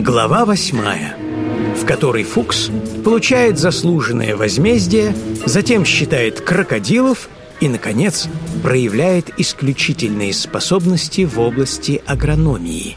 Глава 8, в которой Фукс получает заслуженное возмездие, затем считает крокодилов и, наконец, проявляет исключительные способности в области агрономии.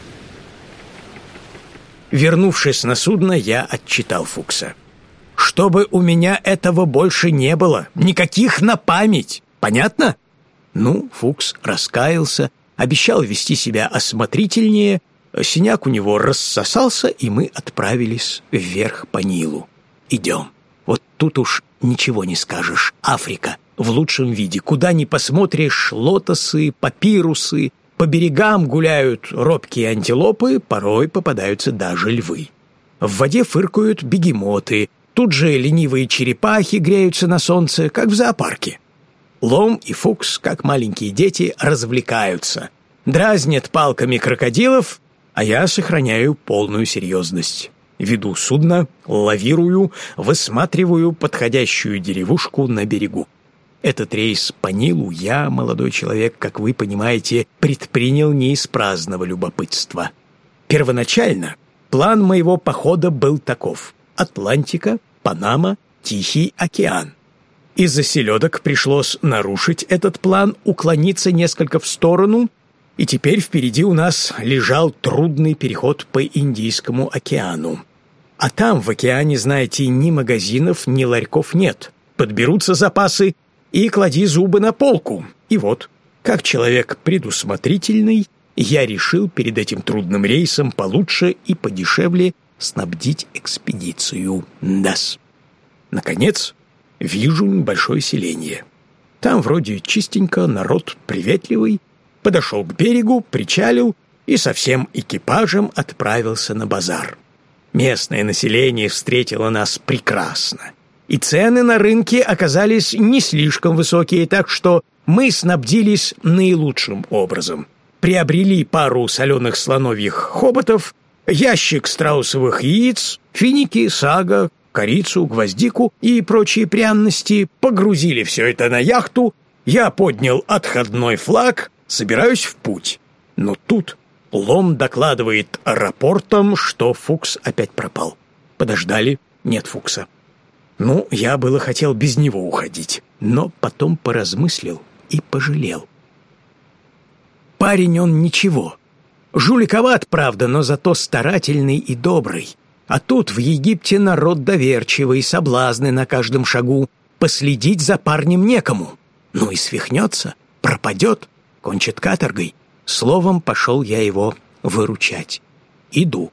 Вернувшись на судно, я отчитал Фукса. «Чтобы у меня этого больше не было, никаких на память, понятно?» Ну, Фукс раскаялся, обещал вести себя осмотрительнее, синяк у него рассосался, и мы отправились вверх по Нилу. Идем. Вот тут уж ничего не скажешь. Африка в лучшем виде. Куда ни посмотришь, лотосы, папирусы. По берегам гуляют робкие антилопы, порой попадаются даже львы. В воде фыркают бегемоты. Тут же ленивые черепахи греются на солнце, как в зоопарке. Лом и Фукс, как маленькие дети, развлекаются. Дразнят палками крокодилов, а я сохраняю полную серьезность. Веду судно, лавирую, высматриваю подходящую деревушку на берегу. Этот рейс по Нилу я, молодой человек, как вы понимаете, предпринял не из праздного любопытства. Первоначально план моего похода был таков: Атлантика, Панама, Тихий океан. Из-за селедок пришлось нарушить этот план, уклониться несколько в сторону, и теперь впереди у нас лежал трудный переход по Индийскому океану. А там, в океане, знаете, ни магазинов, ни ларьков нет. Подберутся запасы и клади зубы на полку. И вот, как человек предусмотрительный, я решил перед этим трудным рейсом получше и подешевле снабдить экспедицию. Да-с. Наконец, вижу небольшое селение. Там вроде чистенько, народ приветливый. Подошел к берегу, причалил и со всем экипажем отправился на базар. Местное население встретило нас прекрасно. И цены на рынке оказались не слишком высокие, так что мы снабдились наилучшим образом. Приобрели пару соленых слоновьих хоботов, ящик страусовых яиц, финики, сага, корицу, гвоздику и прочие пряности, погрузили все это на яхту, я поднял отходной флаг, собираюсь в путь. Но тут Лом докладывает рапортом, что Фукс опять пропал. Подождали, нет Фукса. Ну, я было хотел без него уходить, но потом поразмыслил и пожалел. Парень он ничего. Жуликоват, правда, но зато старательный и добрый. А тут в Египте народ доверчивый, соблазны на каждом шагу. Последить за парнем некому. Ну и свихнется, пропадет, кончит каторгой. Словом, пошел я его выручать. Иду.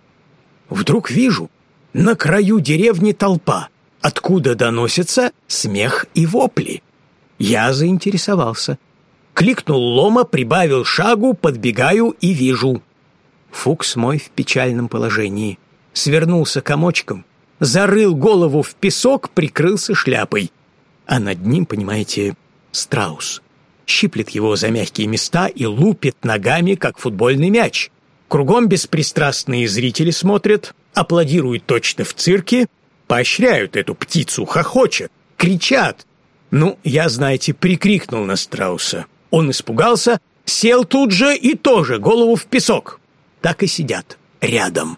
Вдруг вижу, на краю деревни толпа, откуда доносятся смех и вопли. Я заинтересовался. Кликнул Лома, прибавил шагу, подбегаю и вижу. Фукс мой в печальном положении. Свернулся комочком, зарыл голову в песок, прикрылся шляпой. А над ним, понимаете, страус. Щиплет его за мягкие места и лупит ногами, как футбольный мяч. Кругом беспристрастные зрители смотрят, аплодируют точно в цирке, поощряют эту птицу, хохочут, кричат. Ну, я, знаете, прикрикнул на страуса. Он испугался, сел тут же и тоже голову в песок. Так и сидят рядом.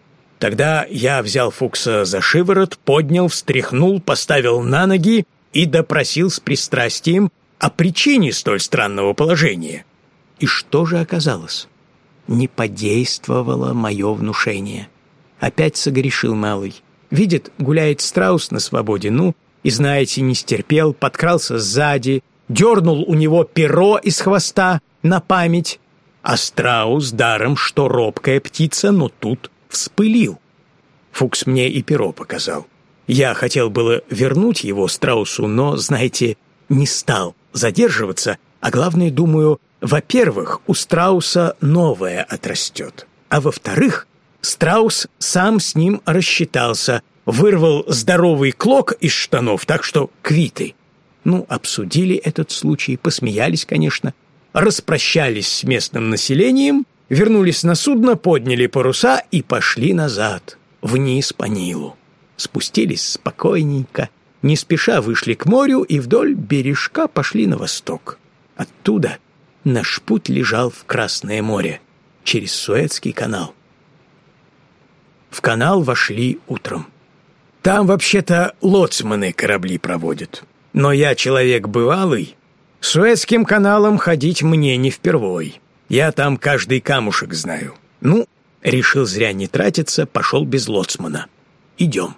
Тогда я взял Фукса за шиворот, поднял, встряхнул, поставил на ноги и допросил с пристрастием о причине столь странного положения. И что же оказалось? Не подействовало мое внушение. Опять согрешил малый. Видит, гуляет страус на свободе, ну, и, знаете, не стерпел, подкрался сзади, дернул у него перо из хвоста на память, а страус, даром что робкая птица, но тут вспылил. Фукс мне и перо показал. Я хотел было вернуть его страусу, но, знаете, не стал задерживаться, а главное, думаю, во-первых, у страуса новое отрастет, а во-вторых, страус сам с ним рассчитался, вырвал здоровый клок из штанов, так что квиты. Ну, обсудили этот случай, посмеялись, конечно, распрощались с местным населением, вернулись на судно, подняли паруса и пошли назад, вниз по Нилу. Спустились спокойненько, не спеша вышли к морю и вдоль бережка пошли на восток. Оттуда наш путь лежал в Красное море, через Суэцкий канал. В канал вошли утром. Там вообще-то лоцманы корабли проводят. Но я человек бывалый. Суэцким каналом ходить мне не впервой. Я там каждый камушек знаю. Ну, решил зря не тратиться, пошел без лоцмана. Идем.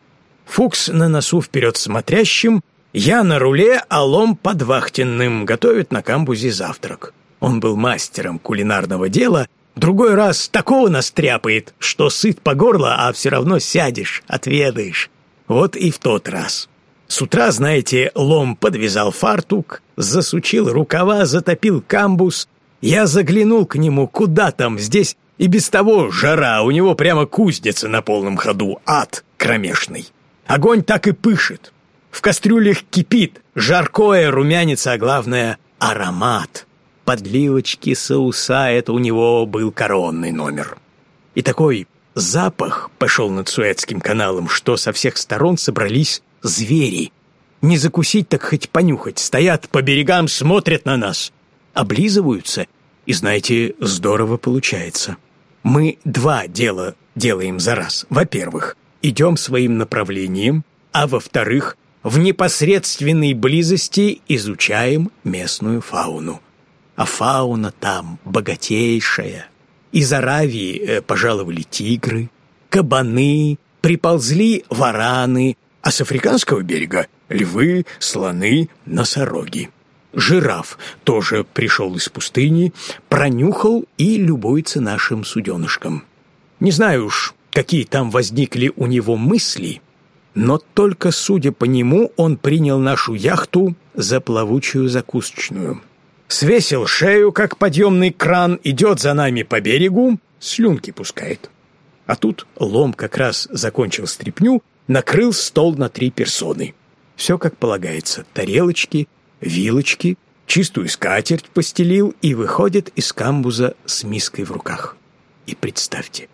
Фукс на носу вперед смотрящим, я на руле, а Лом под вахтенным готовит на камбузе завтрак. Он был мастером кулинарного дела, другой раз такого настряпает, что сыт по горло, а все равно сядешь, отведаешь. Вот и в тот раз. С утра, знаете, Лом подвязал фартук, засучил рукава, затопил камбуз. Я заглянул к нему, куда там, здесь и без того жара, у него прямо кузнеца на полном ходу, ад кромешный. Огонь так и пышет. В кастрюлях кипит, жаркое румянится, а главное — аромат. Подливочки, соуса — это у него был коронный номер. И такой запах пошел над Суэцким каналом, что со всех сторон собрались звери. Не закусить, так хоть понюхать. Стоят по берегам, смотрят на нас, облизываются, и, знаете, здорово получается. Мы два дела делаем за раз. Во-первых, идем своим направлением, а во-вторых, в непосредственной близости изучаем местную фауну. А фауна там богатейшая. Из Аравии пожаловали тигры, кабаны, приползли вараны, а с африканского берега — львы, слоны, носороги. Жираф тоже пришел из пустыни, пронюхал и любуется нашим суденышком. Не знаю уж, какие там возникли у него мысли, но только, судя по нему, он принял нашу яхту за плавучую закусочную. Свесил шею, как подъемный кран, идет за нами по берегу, слюнки пускает. А тут Лом как раз закончил стряпню, накрыл стол на 3 персоны. Все как полагается: тарелочки, вилочки, чистую скатерть постелил и выходит из камбуза с миской в руках. И представьте,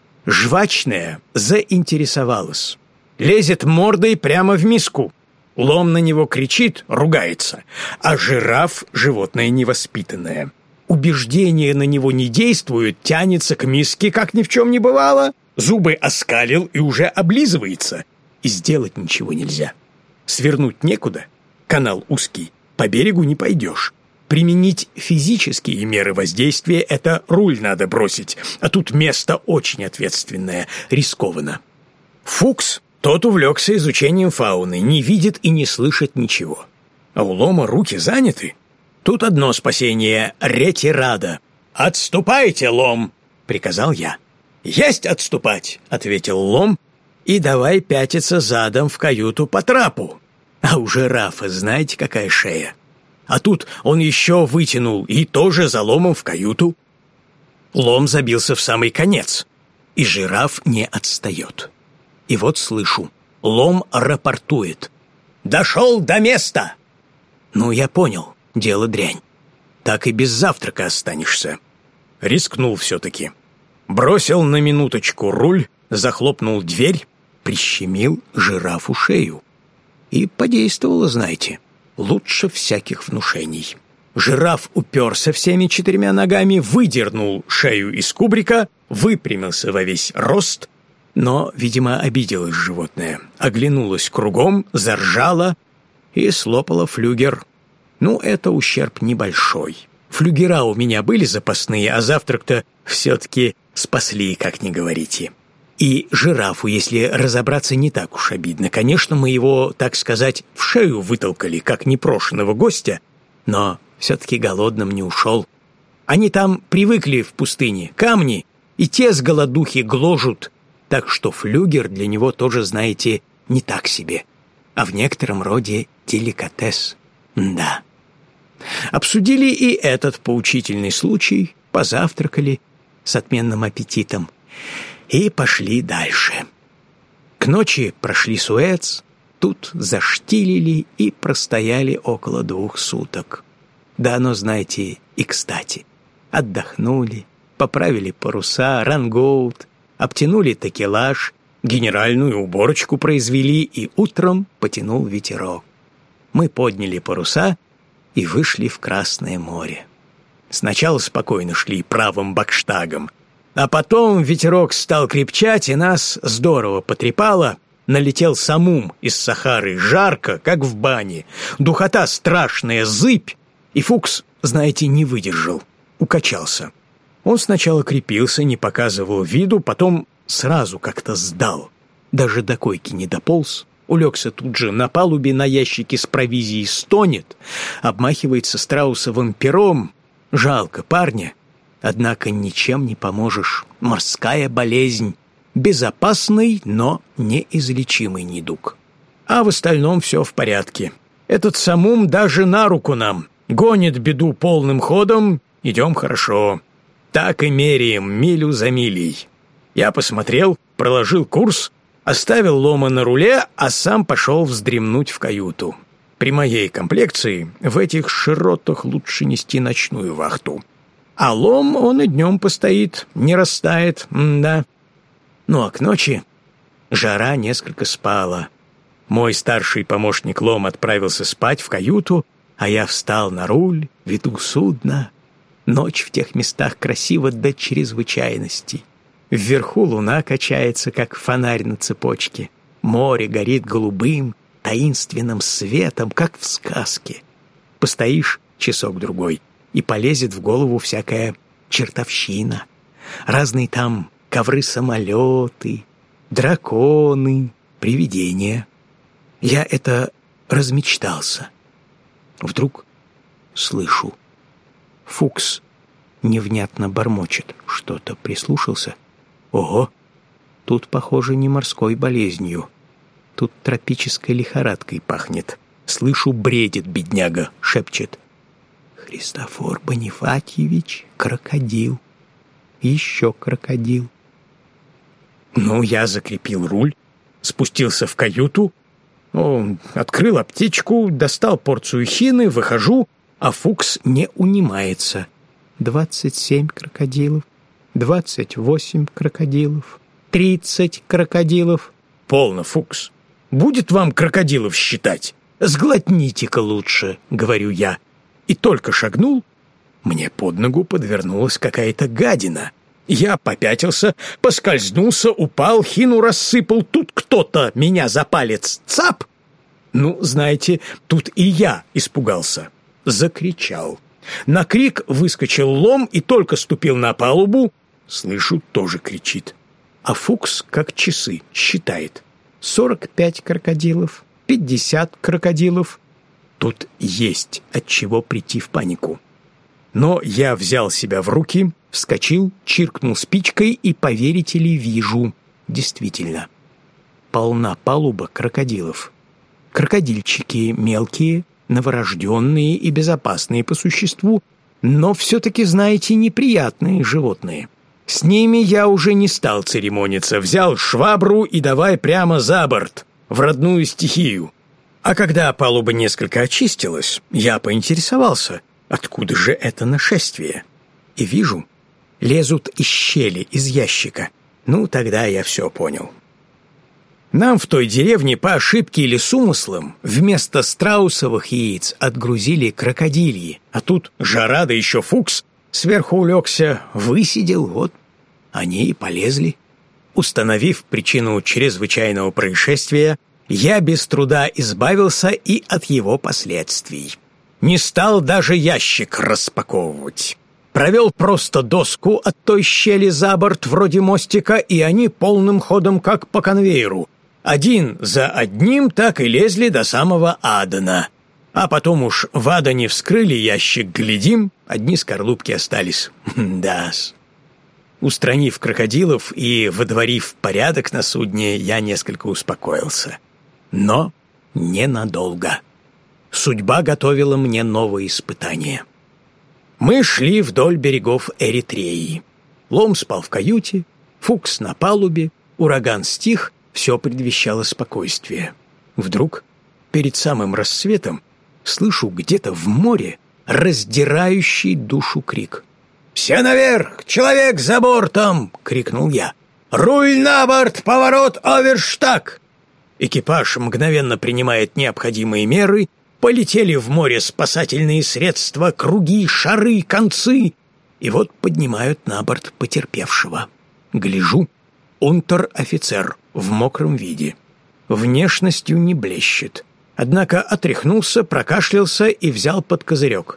жвачная заинтересовалась. Лезет мордой прямо в миску. Лом на него кричит, ругается. А жираф — животное невоспитанное. Убеждение на него не действует, тянется к миске, как ни в чем не бывало. Зубы оскалил и уже облизывается. И сделать ничего нельзя. Свернуть некуда, канал узкий, по берегу не пойдешь. Применить физические меры воздействия — это руль надо бросить, а тут место очень ответственное, рискованно. Фукс, тот увлекся изучением фауны, не видит и не слышит ничего. А у Лома руки заняты. Тут одно спасение — ретирада. «Отступайте, Лом!» — приказал я. «Есть отступать!» — ответил Лом. «И давай пятиться задом в каюту по трапу». А у жирафа знаете, какая шея? А тут он еще вытянул и тоже за Ломом в каюту. Лом забился в самый конец, и жираф не отстает. И вот слышу, Лом рапортует: «Дошел до места!» Ну, я понял, дело дрянь. Так и без завтрака останешься. Рискнул все-таки. Бросил на минуточку руль, захлопнул дверь, прищемил жирафу шею. И подействовало, знаете, лучше всяких внушений. Жираф уперся всеми 4 ногами, выдернул шею из кубрика, выпрямился во весь рост, но, видимо, обиделось животное, оглянулось кругом, заржало и слопало флюгер. Ну, это ущерб небольшой. Флюгера у меня были запасные, а завтрак-то все-таки спасли, как ни говорите. И жирафу, если разобраться, не так уж обидно. Конечно, мы его, так сказать, в шею вытолкали, как непрошенного гостя, но все-таки голодным не ушел. Они там привыкли в пустыне, камни, и те с голодухи гложут, так что флюгер для него тоже, знаете, не так себе, а в некотором роде деликатес. Да. Обсудили и этот поучительный случай, позавтракали с отменным аппетитом и пошли дальше. К ночи прошли Суэц, тут заштилили и простояли около 2 суток. Да оно, знаете, и кстати. Отдохнули, поправили паруса, рангоут, обтянули такелаж, генеральную уборочку произвели, и утром потянул ветерок. Мы подняли паруса и вышли в Красное море. Сначала спокойно шли правым бакштагом, А потом ветерок стал крепчать, и нас здорово потрепало. Налетел самум из Сахары, жарко, как в бане. Духота страшная, зыбь. И Фукс, знаете, не выдержал, укачался. Он сначала крепился, не показывал виду, потом сразу как-то сдал. Даже до койки не дополз, улегся тут же на палубе на ящике с провизией, стонет, обмахивается страусовым пером. Жалко парня, однако ничем не поможешь. Морская болезнь. Безопасный, но неизлечимый недуг. А в остальном все в порядке. Этот самум даже на руку нам. Гонит беду полным ходом, идем хорошо. Так и меряем милю за милей. Я посмотрел, проложил курс, оставил Лома на руле, а сам пошел вздремнуть в каюту. При моей комплекции в этих широтах лучше нести ночную вахту. А Лом он и днем постоит, не растает, да. Ну а к ночи жара несколько спала. Мой старший помощник Лом отправился спать в каюту, а я встал на руль, веду судно. Ночь в тех местах красива до чрезвычайности. Вверху луна качается, как фонарь на цепочке. Море горит голубым, таинственным светом, как в сказке. Постоишь часок-другой, и полезет в голову всякая чертовщина. Разные там ковры-самолеты, драконы, привидения. Я это размечтался. Вдруг слышу. Фукс невнятно бормочет. Что-то прислушался. Ого! Тут, похоже, не морской болезнью. Тут тропической лихорадкой пахнет. Слышу, бредит бедняга, шепчет. Христофор Бонифатьевич, крокодил. Еще крокодил. Ну, я закрепил руль, спустился в каюту, открыл аптечку, достал порцию хины, выхожу, а Фукс не унимается. 27 крокодилов, 28 крокодилов, 30 крокодилов. Полно, Фукс. Будет вам крокодилов считать? Сглотните-ка лучше, говорю я. И только шагнул, мне под ногу подвернулась какая-то гадина. Я попятился, поскользнулся, упал, хину рассыпал. Тут кто-то меня за палец цап. Ну, знаете, тут и я испугался. Закричал. На крик выскочил Лом и только ступил на палубу. Слышу, тоже кричит. А Фукс, как часы, считает. 45 крокодилов, 50 крокодилов. Тут есть от чего прийти в панику. Но я взял себя в руки, вскочил, чиркнул спичкой и, поверите ли, вижу. Действительно, полна палуба крокодилов. Крокодильчики мелкие, новорожденные и безопасные по существу, но все-таки, знаете, неприятные животные. С ними я уже не стал церемониться, взял швабру и давай прямо за борт, в родную стихию. А когда палуба несколько очистилась, я поинтересовался, откуда же это нашествие. И вижу, лезут из щели, из ящика. Ну, тогда я все понял. Нам в той деревне по ошибке или с умыслом вместо страусовых яиц отгрузили крокодильи, а тут жара, да еще Фукс сверху улегся, высидел, вот они и полезли. Установив причину чрезвычайного происшествия, я без труда избавился и от его последствий. Не стал даже ящик распаковывать. Провел просто доску от той щели за борт, вроде мостика, и они полным ходом, как по конвейеру. Один за одним так и лезли до самого Адена. А потом уж в Адене вскрыли ящик, глядим, одни скорлупки остались. Да-с. Устранив крокодилов и водворив порядок на судне, я несколько успокоился. Но ненадолго. Судьба готовила мне новые испытания. Мы шли вдоль берегов Эритреи. Лом спал в каюте, Фукс на палубе, ураган стих, все предвещало спокойствие. Вдруг, перед самым рассветом, слышу где-то в море раздирающий душу крик. «Все наверх! Человек за бортом!» — крикнул я. «Руль на борт! Поворот оверштаг!» Экипаж мгновенно принимает необходимые меры. Полетели в море спасательные средства, круги, шары, концы. И вот поднимают на борт потерпевшего. Гляжу, унтер-офицер в мокром виде. Внешностью не блещет. Однако отряхнулся, прокашлялся и взял под козырек.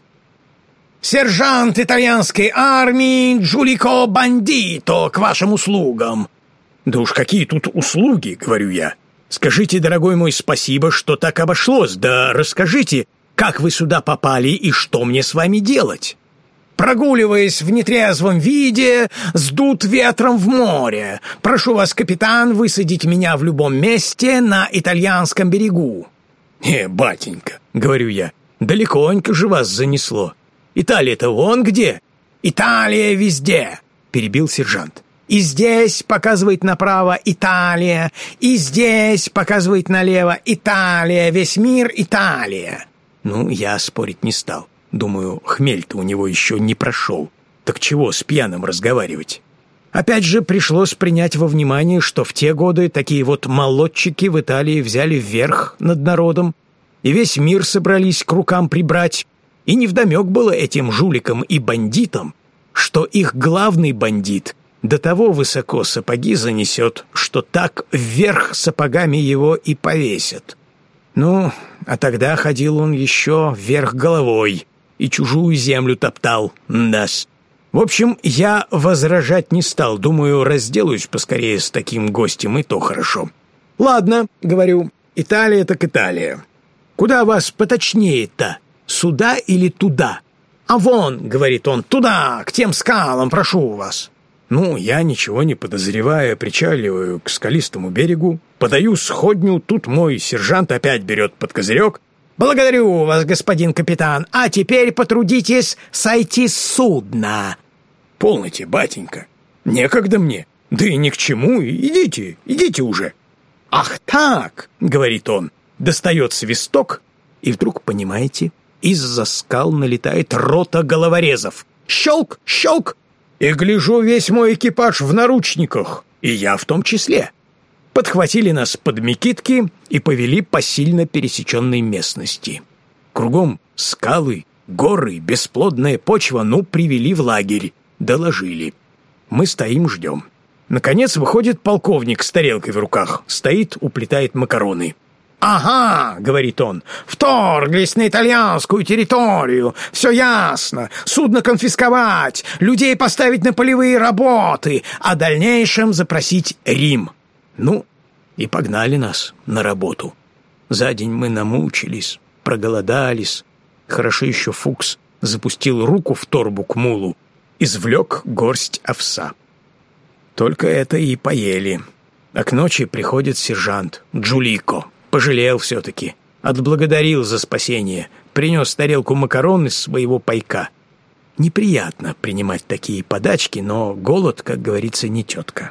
«Сержант итальянской армии Джулико Бандито к вашим услугам!» «Да уж какие тут услуги!» — говорю я. «Скажите, дорогой мой, спасибо, что так обошлось. Да расскажите, как вы сюда попали и что мне с вами делать?» «Прогуливаясь в нетрезвом виде, сдут ветром в море. Прошу вас, капитан, высадить меня в любом месте на итальянском берегу». «Батенька», — говорю я, — «далеконько же вас занесло. Италия-то вон где?» «Италия везде», — перебил сержант. «И здесь показывает направо Италия, и здесь показывает налево Италия, весь мир Италия». Ну, я спорить не стал. Думаю, хмель-то у него еще не прошел. Так чего с пьяным разговаривать? Опять же, пришлось принять во внимание, что в те годы такие вот молодчики в Италии взяли вверх над народом, и весь мир собрались к рукам прибрать. И невдомек было этим жуликам и бандитам, что их главный бандит до того высоко сапоги занесет, что так вверх сапогами его и повесят. Ну, а тогда ходил он еще вверх головой и чужую землю топтал, да-с. В общем, я возражать не стал, думаю, разделаюсь поскорее с таким гостем, и то хорошо. «Ладно», — говорю, — «Италия так Италия. Куда вас поточнее-то? Сюда или туда?» «А вон», — говорит он, — «туда, к тем скалам, прошу вас». Ну, я, ничего не подозревая, причаливаю к скалистому берегу, подаю сходню, тут мой сержант опять берет под козырек. «Благодарю вас, господин капитан, а теперь потрудитесь сойти с судна». «Полноте, батенька, некогда мне, да и ни к чему, идите уже». «Ах так», — говорит он, достает свисток, и вдруг, понимаете, из-за скал налетает рота головорезов. Щелк, щелк, и гляжу, весь мой экипаж в наручниках, и я в том числе. Подхватили нас под мекитки и повели по сильно пересеченной местности. Кругом скалы, горы, бесплодная почва, ну, привели в лагерь, доложили. Мы стоим, ждем. Наконец выходит полковник с тарелкой в руках, стоит, уплетает макароны. «Ага», — говорит он, — «вторглись на итальянскую территорию, все ясно, судно конфисковать, людей поставить на полевые работы, а в дальнейшем запросить Рим». Ну, и погнали нас на работу. За день мы намучились, проголодались. Хорошо еще Фукс запустил руку в торбу к мулу, извлек горсть овса. Только это и поели. А к ночи приходит сержант Джулико. Пожалел все-таки, отблагодарил за спасение, принес тарелку макарон из своего пайка. Неприятно принимать такие подачки, но голод, как говорится, не тетка.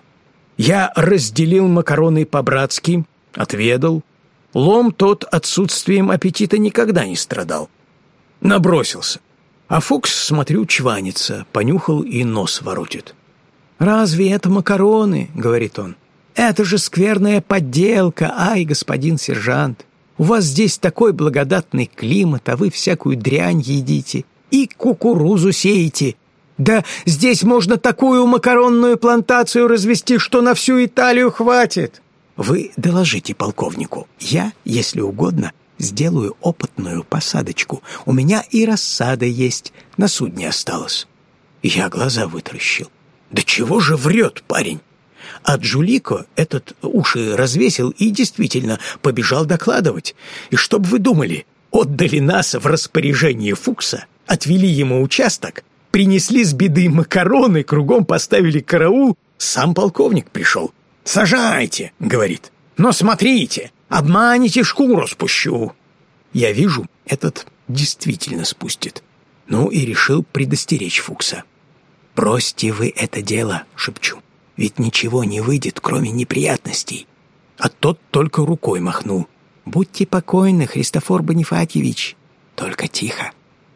Я разделил макароны по-братски, отведал. Лом тот отсутствием аппетита никогда не страдал. Набросился. А Фукс, смотрю, чванится, понюхал и нос воротит. «Разве это макароны?» — говорит он. «Это же скверная подделка, ай, господин сержант! У вас здесь такой благодатный климат, а вы всякую дрянь едите и кукурузу сеете. Да здесь можно такую макаронную плантацию развести, что на всю Италию хватит!» «Вы доложите полковнику. Я, если угодно, сделаю опытную посадочку. У меня и рассада есть, на судне осталось». Я глаза вытаращил. «Да чего же врет парень?» А Джулико этот уши развесил и действительно побежал докладывать. И чтоб вы думали, отдали нас в распоряжение Фукса, отвели ему участок, принесли с беды макароны, кругом поставили караул, сам полковник пришел. «Сажайте», — говорит, — «но смотрите, обманите, шкуру спущу». Я вижу, этот действительно спустит. Ну и решил предостеречь Фукса. «Бросьте вы это дело», — шепчу. «Ведь ничего не выйдет, кроме неприятностей». А тот только рукой махнул. «Будьте покойны, Христофор Бонифатьевич, только тихо».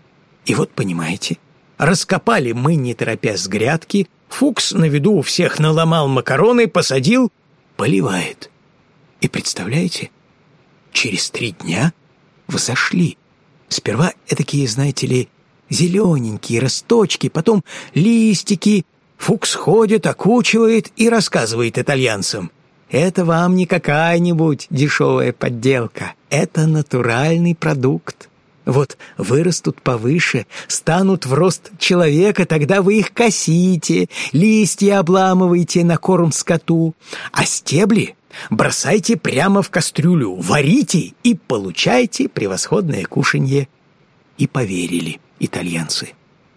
И вот, понимаете, раскопали мы, не торопясь, с грядки, Фукс на виду у всех наломал макароны, посадил, поливает. И представляете, через 3 дня взошли. Сперва этакие, знаете ли, Зелененькие росточки, потом листики. Фукс ходит, окучивает и рассказывает итальянцам. Это вам не какая-нибудь дешевая подделка. Это натуральный продукт. Вот вырастут повыше, станут в рост человека, тогда вы их косите, листья обламываете на корм скоту, а стебли бросайте прямо в кастрюлю, варите и получайте превосходное кушанье. И поверили итальянцы.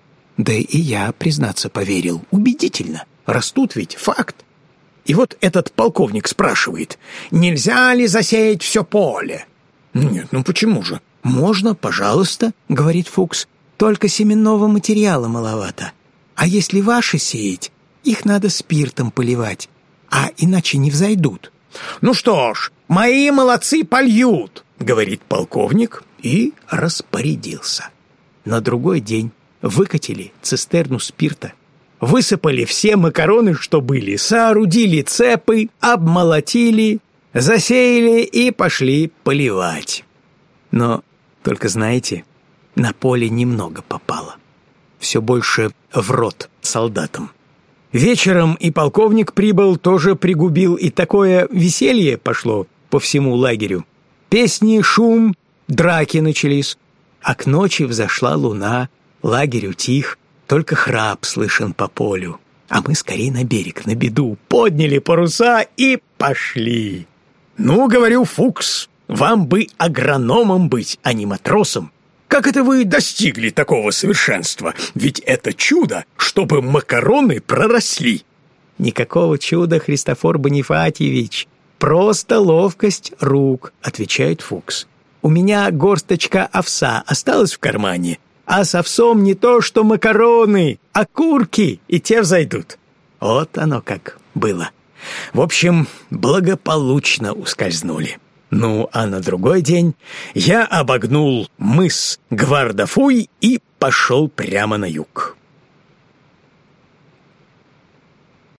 Да и я, признаться, поверил. Убедительно. Растут ведь, факт. И вот этот полковник спрашивает, нельзя ли засеять все поле? Нет, ну почему же? Можно, пожалуйста, говорит Фукс, только семенного материала маловато. А если ваши сеять, их надо спиртом поливать, а иначе не взойдут. Ну что ж, мои молодцы польют, говорит полковник и распорядился. На другой день выкатили цистерну спирта, высыпали все макароны, что были, соорудили цепы, обмолотили, засеяли и пошли поливать. Но, только знаете, на поле немного попало. Все больше в рот солдатам. Вечером и полковник прибыл, тоже пригубил, и такое веселье пошло по всему лагерю. Песни, шум, драки начались. А к ночи взошла луна, лагерь утих, только храп слышен по полю. А мы скорее на берег, на беду, подняли паруса и пошли. Ну, говорю, Фукс, вам бы агрономом быть, а не матросом. Как это вы достигли такого совершенства? Ведь это чудо, чтобы макароны проросли. Никакого чуда, Христофор Бонифатьевич. Просто ловкость рук, отвечает Фукс. У меня горсточка овса осталась в кармане, а с овсом не то что макароны, а курки, и те взойдут. Вот оно как было. В общем, благополучно ускользнули. Ну, а на другой день я обогнул мыс Гвардафуй и пошел прямо на юг.